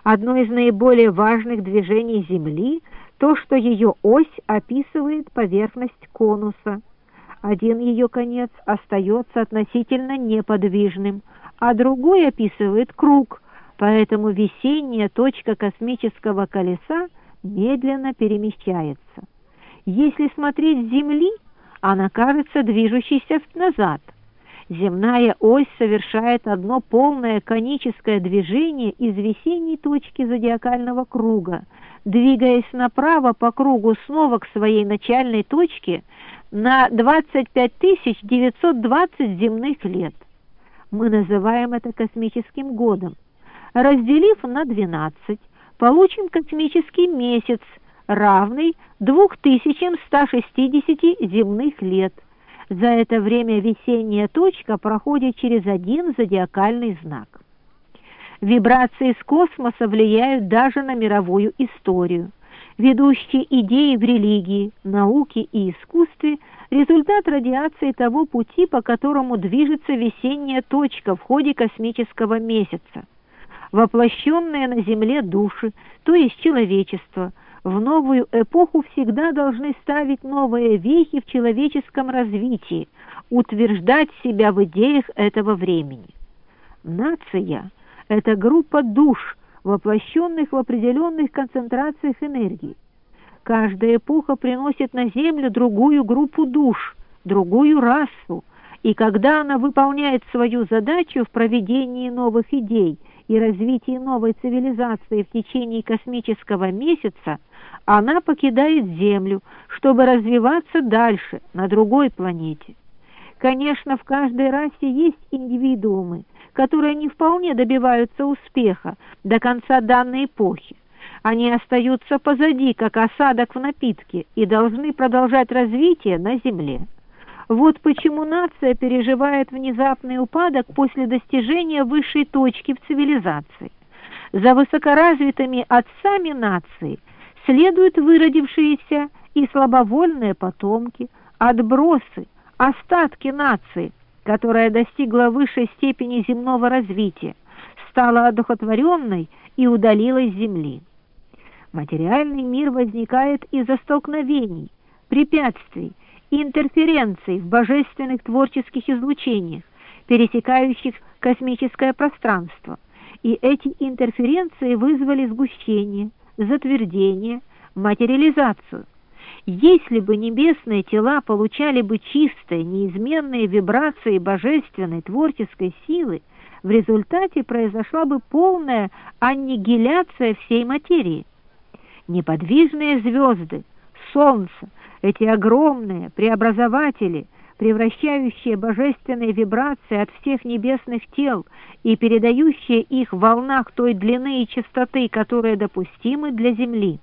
Одно из наиболее важных движений Земли – то, что ее ось описывает поверхность конуса. Один ее конец остается относительно неподвижным, а другой описывает круг, поэтому весенняя точка космического колеса медленно перемещается. Если смотреть с Земли, она кажется движущейся назад. Земная ось совершает одно полное коническое движение из весенней точки зодиакального круга, двигаясь направо по кругу снова к своей начальной точке на 25 920 земных лет. Мы называем это космическим годом. Разделив на 12, получим космический месяц, равный 2160 земных лет. За это время весенняя точка проходит через один зодиакальный знак. Вибрации из космоса влияют даже на мировую историю. Ведущие идеи в религии, науке и искусстве – результат радиации того пути, по которому движется весенняя точка в ходе космического месяца. Воплощенные на Земле души, то есть человечество, в новую эпоху всегда должны ставить новые вехи в человеческом развитии, утверждать себя в идеях этого времени. Нация – это группа душ, воплощенных в определенных концентрациях энергии. Каждая эпоха приносит на Землю другую группу душ, другую расу, и когда она выполняет свою задачу в проведении новых идей и развитии новой цивилизации в течение космического месяца, она покидает Землю, чтобы развиваться дальше, на другой планете. Конечно, в каждой расе есть индивидуумы, которые не вполне добиваются успеха до конца данной эпохи. Они остаются позади, как осадок в напитке, и должны продолжать развитие на Земле. Вот почему нация переживает внезапный упадок после достижения высшей точки в цивилизации. За высокоразвитыми отцами нации следуют выродившиеся и слабовольные потомки, отбросы, остатки нации, которая достигла высшей степени земного развития, стала одухотворенной и удалилась с Земли. Материальный мир возникает из-за столкновений, препятствий, интерференций в божественных творческих излучениях, пересекающих космическое пространство, и эти интерференции вызвали сгущение, затвердение, материализацию. Если бы небесные тела получали бы чистые, неизменные вибрации божественной творческой силы, в результате произошла бы полная аннигиляция всей материи. Неподвижные звезды, Солнце, эти огромные преобразователи, превращающие божественные вибрации от всех небесных тел и передающие их в волнах той длины и частоты, которые допустимы для Земли.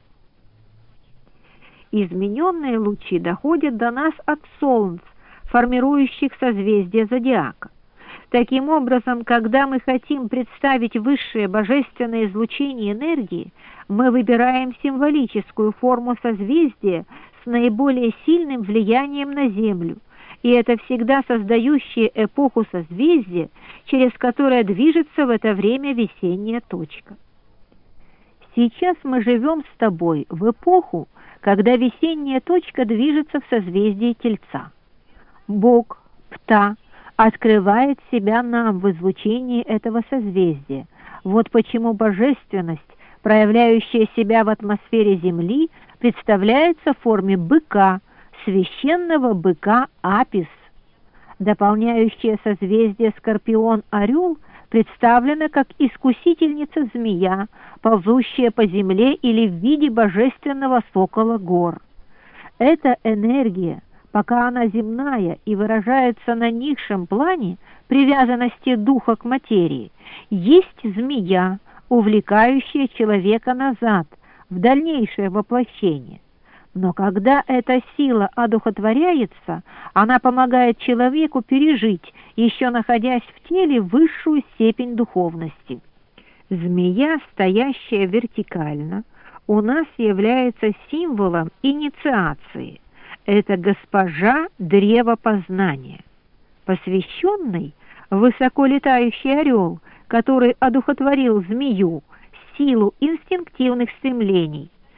Измененные лучи доходят до нас от солнц, формирующих созвездия зодиака. Таким образом, когда мы хотим представить высшее божественное излучение энергии, мы выбираем символическую форму созвездия с наиболее сильным влиянием на Землю, и это всегда создающее эпоху созвездия, через которое движется в это время весенняя точка. Сейчас мы живем с тобой в эпоху, когда весенняя точка движется в созвездии Тельца. Бог, Пта, открывает себя нам в излучении этого созвездия. Вот почему божественность, проявляющая себя в атмосфере Земли, представляется в форме быка, священного быка Апис. Дополняющее созвездие Скорпион-Орел представлена как искусительница змея, ползущая по земле или в виде божественного сокола гор. Эта энергия, пока она земная и выражается на низшем плане привязанности духа к материи, есть змея, увлекающая человека назад, в дальнейшее воплощение. Но когда эта сила одухотворяется, она помогает человеку пережить, еще находясь в теле, высшую степень духовности. Змея, стоящая вертикально, у нас является символом инициации. Это госпожа древа познания. Посвященный, высоко летающий орел, который одухотворил змею, силу инстинктивных стремлений.